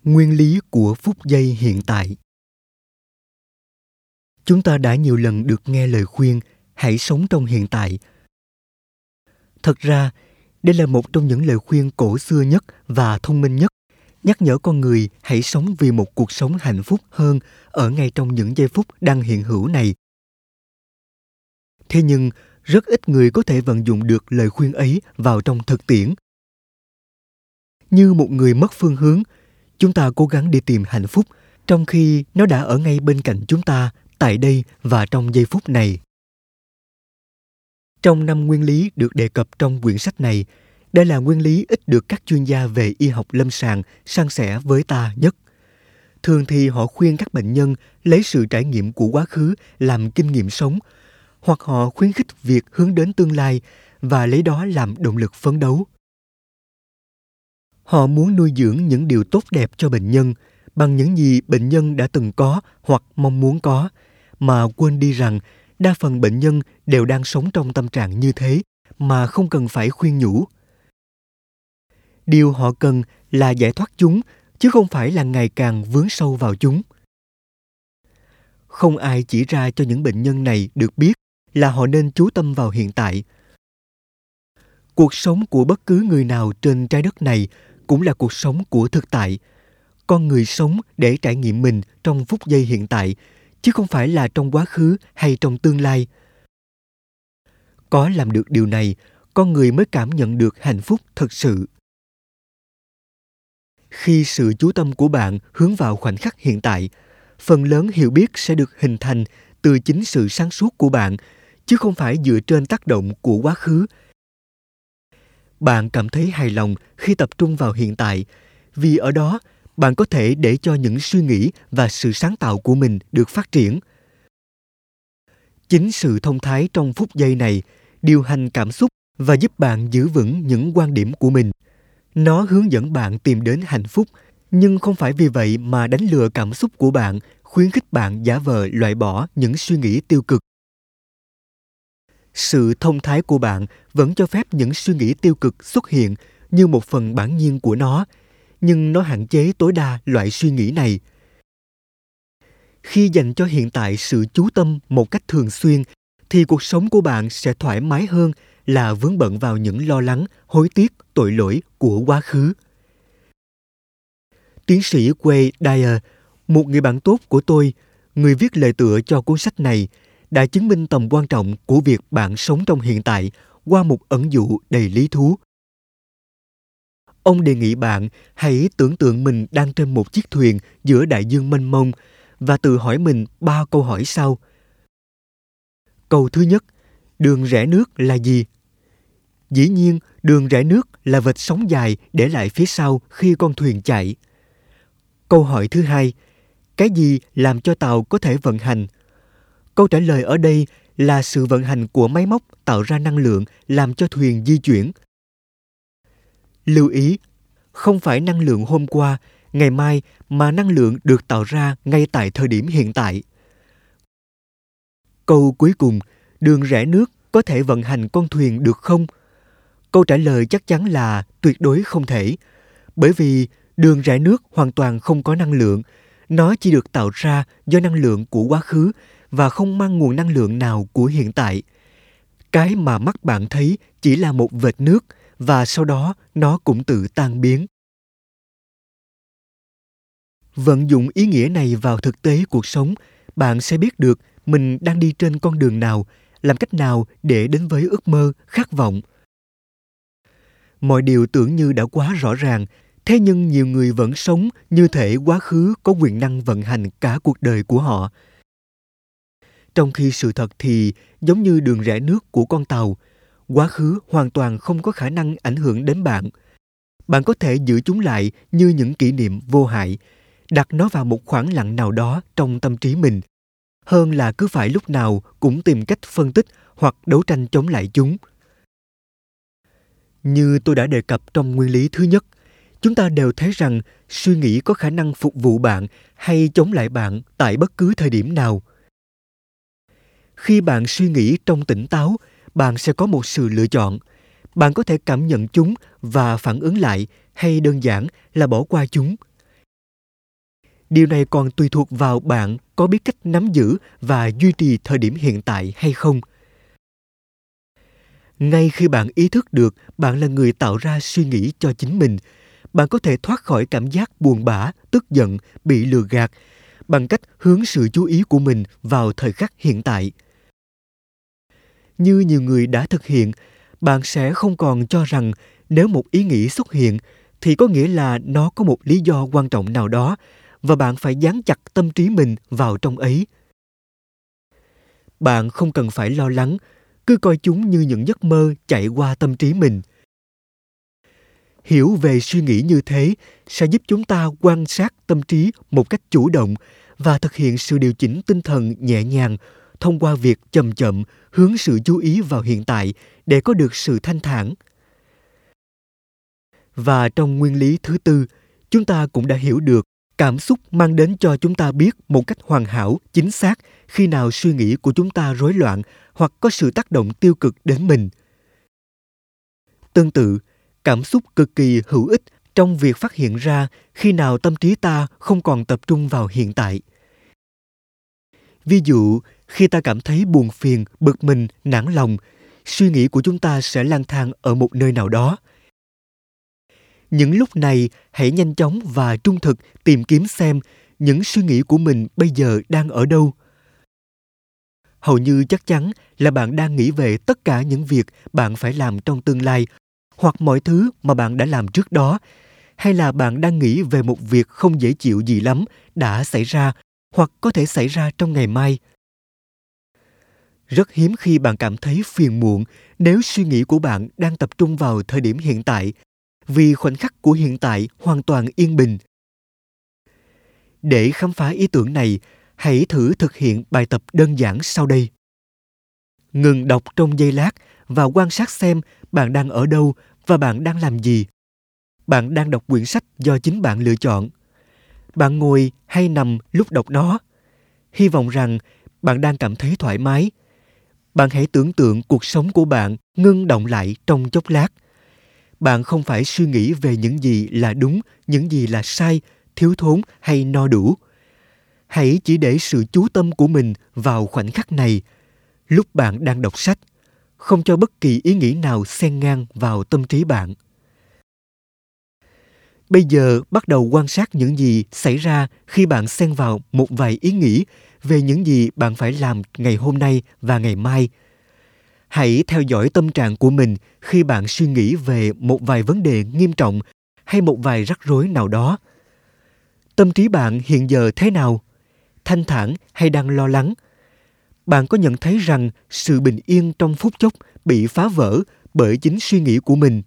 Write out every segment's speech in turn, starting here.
Nguyên lý của phút giây hiện tại. Chúng ta đã nhiều lần được nghe lời khuyên hãy sống trong hiện tại. Thật ra, đây là một trong những lời khuyên cổ xưa nhất và thông minh nhất, nhắc nhở con người hãy sống vì một cuộc sống hạnh phúc hơn ở ngay trong những giây phút đang hiện hữu này. Thế nhưng, rất ít người có thể vận dụng được lời khuyên ấy vào trong thực tiễn. Như một người mất phương hướng, chúng ta cố gắng đi tìm hạnh phúc, trong khi nó đã ở ngay bên cạnh chúng ta, tại đây và trong giây phút này. Trong 5 nguyên lý được đề cập trong quyển sách này, đây là nguyên lý ít được các chuyên gia về y học lâm sàng san sẻ với ta nhất. Thường thì họ khuyên các bệnh nhân lấy sự trải nghiệm của quá khứ làm kinh nghiệm sống, hoặc họ khuyến khích việc hướng đến tương lai và lấy đó làm động lực phấn đấu. Họ muốn nuôi dưỡng những điều tốt đẹp cho bệnh nhân bằng những gì bệnh nhân đã từng có hoặc mong muốn có, mà quên đi rằng đa phần bệnh nhân đều đang sống trong tâm trạng như thế mà không cần phải khuyên nhủ. Điều họ cần là giải thoát chúng, chứ không phải là ngày càng vướng sâu vào chúng. Không ai chỉ ra cho những bệnh nhân này được biết là họ nên chú tâm vào hiện tại. Cuộc sống của bất cứ người nào trên trái đất này cũng là cuộc sống của thực tại. Con người sống để trải nghiệm mình trong phút giây hiện tại, chứ không phải là trong quá khứ hay trong tương lai. Có làm được điều này, con người mới cảm nhận được hạnh phúc thực sự. Khi sự chú tâm của bạn hướng vào khoảnh khắc hiện tại, phần lớn hiểu biết sẽ được hình thành từ chính sự sáng suốt của bạn, chứ không phải dựa trên tác động của quá khứ. Bạn cảm thấy hài lòng khi tập trung vào hiện tại, vì ở đó bạn có thể để cho những suy nghĩ và sự sáng tạo của mình được phát triển. Chính sự thông thái trong phút giây này điều hành cảm xúc và giúp bạn giữ vững những quan điểm của mình. Nó hướng dẫn bạn tìm đến hạnh phúc, nhưng không phải vì vậy mà đánh lừa cảm xúc của bạn, khuyến khích bạn giả vờ loại bỏ những suy nghĩ tiêu cực. Sự thông thái của bạn vẫn cho phép những suy nghĩ tiêu cực xuất hiện như một phần bản nhiên của nó, nhưng nó hạn chế tối đa loại suy nghĩ này. Khi dành cho hiện tại sự chú tâm một cách thường xuyên, thì cuộc sống của bạn sẽ thoải mái hơn là vướng bận vào những lo lắng, hối tiếc, tội lỗi của quá khứ. Tiến sĩ Wayne Dyer, một người bạn tốt của tôi, người viết lời tựa cho cuốn sách này, đã chứng minh tầm quan trọng của việc bạn sống trong hiện tại qua một ẩn dụ đầy lý thú. Ông đề nghị bạn hãy tưởng tượng mình đang trên một chiếc thuyền giữa đại dương mênh mông và tự hỏi mình 3 câu hỏi sau. Câu thứ nhất, đường rẽ nước là gì? Dĩ nhiên, đường rẽ nước là vệt sóng dài để lại phía sau khi con thuyền chạy. Câu hỏi thứ hai, cái gì làm cho tàu có thể vận hành? Câu trả lời ở đây là sự vận hành của máy móc tạo ra năng lượng làm cho thuyền di chuyển. Lưu ý, không phải năng lượng hôm qua, ngày mai, mà năng lượng được tạo ra ngay tại thời điểm hiện tại. Câu cuối cùng, đường rẽ nước có thể vận hành con thuyền được không? Câu trả lời chắc chắn là tuyệt đối không thể, bởi vì đường rẽ nước hoàn toàn không có năng lượng. Nó chỉ được tạo ra do năng lượng của quá khứ và không mang nguồn năng lượng nào của hiện tại. Cái mà mắt bạn thấy chỉ là một vệt nước và sau đó nó cũng tự tan biến. Vận dụng ý nghĩa này vào thực tế cuộc sống, bạn sẽ biết được mình đang đi trên con đường nào, làm cách nào để đến với ước mơ, khát vọng. Mọi điều tưởng như đã quá rõ ràng, thế nhưng nhiều người vẫn sống như thể quá khứ có quyền năng vận hành cả cuộc đời của họ. Trong khi sự thật thì giống như đường rẽ nước của con tàu, quá khứ hoàn toàn không có khả năng ảnh hưởng đến bạn. Bạn có thể giữ chúng lại như những kỷ niệm vô hại, đặt nó vào một khoảng lặng nào đó trong tâm trí mình, hơn là cứ phải lúc nào cũng tìm cách phân tích hoặc đấu tranh chống lại chúng. Như tôi đã đề cập trong nguyên lý thứ nhất, chúng ta đều thấy rằng suy nghĩ có khả năng phục vụ bạn hay chống lại bạn tại bất cứ thời điểm nào. Khi bạn suy nghĩ trong tỉnh táo, bạn sẽ có một sự lựa chọn. Bạn có thể cảm nhận chúng và phản ứng lại, hay đơn giản là bỏ qua chúng. Điều này còn tùy thuộc vào bạn có biết cách nắm giữ và duy trì thời điểm hiện tại hay không. Ngay khi bạn ý thức được bạn là người tạo ra suy nghĩ cho chính mình, bạn có thể thoát khỏi cảm giác buồn bã, tức giận, bị lừa gạt bằng cách hướng sự chú ý của mình vào thời khắc hiện tại. Như nhiều người đã thực hiện, bạn sẽ không còn cho rằng nếu một ý nghĩ xuất hiện thì có nghĩa là nó có một lý do quan trọng nào đó và bạn phải dán chặt tâm trí mình vào trong ấy. Bạn không cần phải lo lắng, cứ coi chúng như những giấc mơ chạy qua tâm trí mình. Hiểu về suy nghĩ như thế sẽ giúp chúng ta quan sát tâm trí một cách chủ động và thực hiện sự điều chỉnh tinh thần nhẹ nhàng thông qua việc chậm chậm hướng sự chú ý vào hiện tại để có được sự thanh thản. Và trong nguyên lý thứ tư, chúng ta cũng đã hiểu được cảm xúc mang đến cho chúng ta biết một cách hoàn hảo, chính xác khi nào suy nghĩ của chúng ta rối loạn hoặc có sự tác động tiêu cực đến mình. Tương tự, cảm xúc cực kỳ hữu ích trong việc phát hiện ra khi nào tâm trí ta không còn tập trung vào hiện tại. Ví dụ, khi ta cảm thấy buồn phiền, bực mình, nản lòng, suy nghĩ của chúng ta sẽ lang thang ở một nơi nào đó. Những lúc này, hãy nhanh chóng và trung thực tìm kiếm xem những suy nghĩ của mình bây giờ đang ở đâu. Hầu như chắc chắn là bạn đang nghĩ về tất cả những việc bạn phải làm trong tương lai, hoặc mọi thứ mà bạn đã làm trước đó, hay là bạn đang nghĩ về một việc không dễ chịu gì lắm đã xảy ra hoặc có thể xảy ra trong ngày mai. Rất hiếm khi bạn cảm thấy phiền muộn nếu suy nghĩ của bạn đang tập trung vào thời điểm hiện tại, vì khoảnh khắc của hiện tại hoàn toàn yên bình. Để khám phá ý tưởng này, hãy thử thực hiện bài tập đơn giản sau đây. Ngừng đọc trong giây lát và quan sát xem bạn đang ở đâu và bạn đang làm gì. Bạn đang đọc quyển sách do chính bạn lựa chọn. Bạn ngồi hay nằm lúc đọc nó. Hy vọng rằng bạn đang cảm thấy thoải mái. Bạn hãy tưởng tượng cuộc sống của bạn ngưng động lại trong chốc lát. Bạn không phải suy nghĩ về những gì là đúng, những gì là sai, thiếu thốn hay no đủ. Hãy chỉ để sự chú tâm của mình vào khoảnh khắc này, lúc bạn đang đọc sách, không cho bất kỳ ý nghĩ nào xen ngang vào tâm trí bạn. Bây giờ bắt đầu quan sát những gì xảy ra khi bạn xen vào một vài ý nghĩ về những gì bạn phải làm ngày hôm nay và ngày mai. Hãy theo dõi tâm trạng của mình khi bạn suy nghĩ về một vài vấn đề nghiêm trọng hay một vài rắc rối nào đó. Tâm trí bạn hiện giờ thế nào? Thanh thản hay đang lo lắng? Bạn có nhận thấy rằng sự bình yên trong phút chốc bị phá vỡ bởi chính suy nghĩ của mình?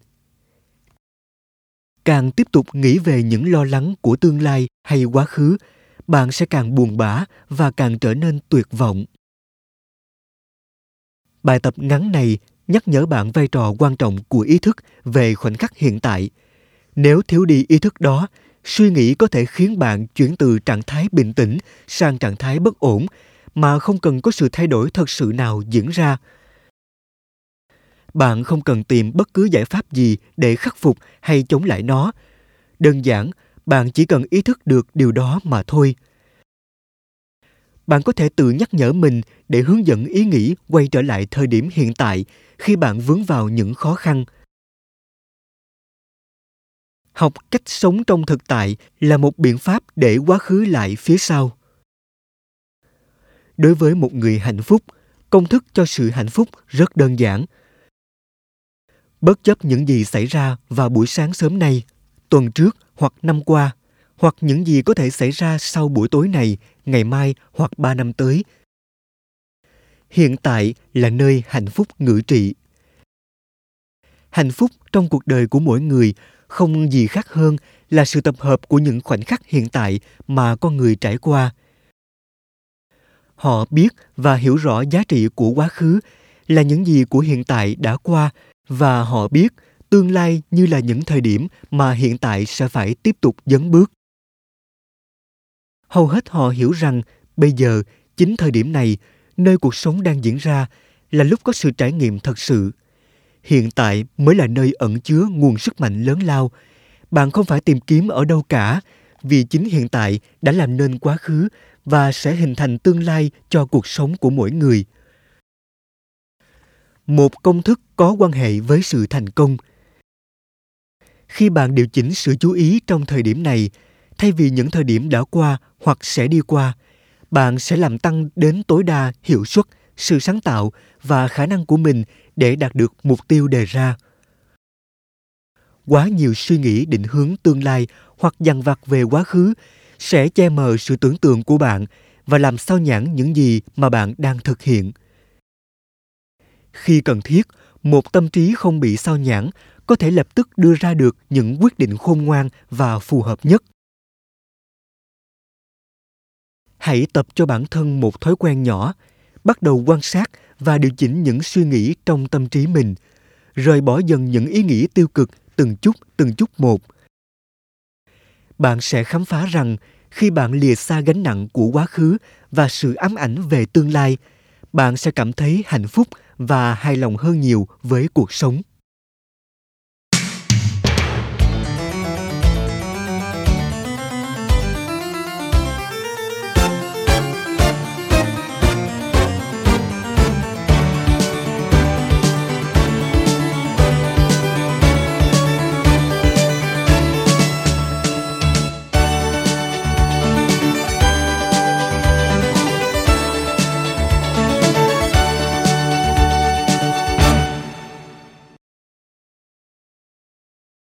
Càng tiếp tục nghĩ về những lo lắng của tương lai hay quá khứ, bạn sẽ càng buồn bã và càng trở nên tuyệt vọng. Bài tập ngắn này nhắc nhở bạn vai trò quan trọng của ý thức về khoảnh khắc hiện tại. Nếu thiếu đi ý thức đó, suy nghĩ có thể khiến bạn chuyển từ trạng thái bình tĩnh sang trạng thái bất ổn mà không cần có sự thay đổi thật sự nào diễn ra. Bạn không cần tìm bất cứ giải pháp gì để khắc phục hay chống lại nó. Đơn giản, bạn chỉ cần ý thức được điều đó mà thôi. Bạn có thể tự nhắc nhở mình để hướng dẫn ý nghĩ quay trở lại thời điểm hiện tại khi bạn vướng vào những khó khăn. Học cách sống trong thực tại là một biện pháp để quá khứ lại phía sau. Đối với một người hạnh phúc, công thức cho sự hạnh phúc rất đơn giản. Bất chấp những gì xảy ra vào buổi sáng sớm nay, tuần trước hoặc năm qua, hoặc những gì có thể xảy ra sau buổi tối này, ngày mai hoặc 3 năm tới. Hiện tại là nơi hạnh phúc ngự trị. Hạnh phúc trong cuộc đời của mỗi người không gì khác hơn là sự tập hợp của những khoảnh khắc hiện tại mà con người trải qua. Họ biết và hiểu rõ giá trị của quá khứ là những gì của hiện tại đã qua, và họ biết tương lai như là những thời điểm mà hiện tại sẽ phải tiếp tục dấn bước. Hầu hết họ hiểu rằng bây giờ, chính thời điểm này, nơi cuộc sống đang diễn ra, là lúc có sự trải nghiệm thật sự. Hiện tại mới là nơi ẩn chứa nguồn sức mạnh lớn lao. Bạn không phải tìm kiếm ở đâu cả, vì chính hiện tại đã làm nên quá khứ và sẽ hình thành tương lai cho cuộc sống của mỗi người. Một công thức có quan hệ với sự thành công. Khi bạn điều chỉnh sự chú ý trong thời điểm này, thay vì những thời điểm đã qua hoặc sẽ đi qua, bạn sẽ làm tăng đến tối đa hiệu suất, sự sáng tạo và khả năng của mình để đạt được mục tiêu đề ra. Quá nhiều suy nghĩ định hướng tương lai hoặc dằn vặt về quá khứ sẽ che mờ sự tưởng tượng của bạn và làm xao nhãng những gì mà bạn đang thực hiện. Khi cần thiết, một tâm trí không bị xao nhãng có thể lập tức đưa ra được những quyết định khôn ngoan và phù hợp nhất. Hãy tập cho bản thân một thói quen nhỏ, bắt đầu quan sát và điều chỉnh những suy nghĩ trong tâm trí mình, rời bỏ dần những ý nghĩ tiêu cực từng chút một. Bạn sẽ khám phá rằng khi bạn lìa xa gánh nặng của quá khứ và sự ám ảnh về tương lai, bạn sẽ cảm thấy hạnh phúc và hài lòng hơn nhiều với cuộc sống.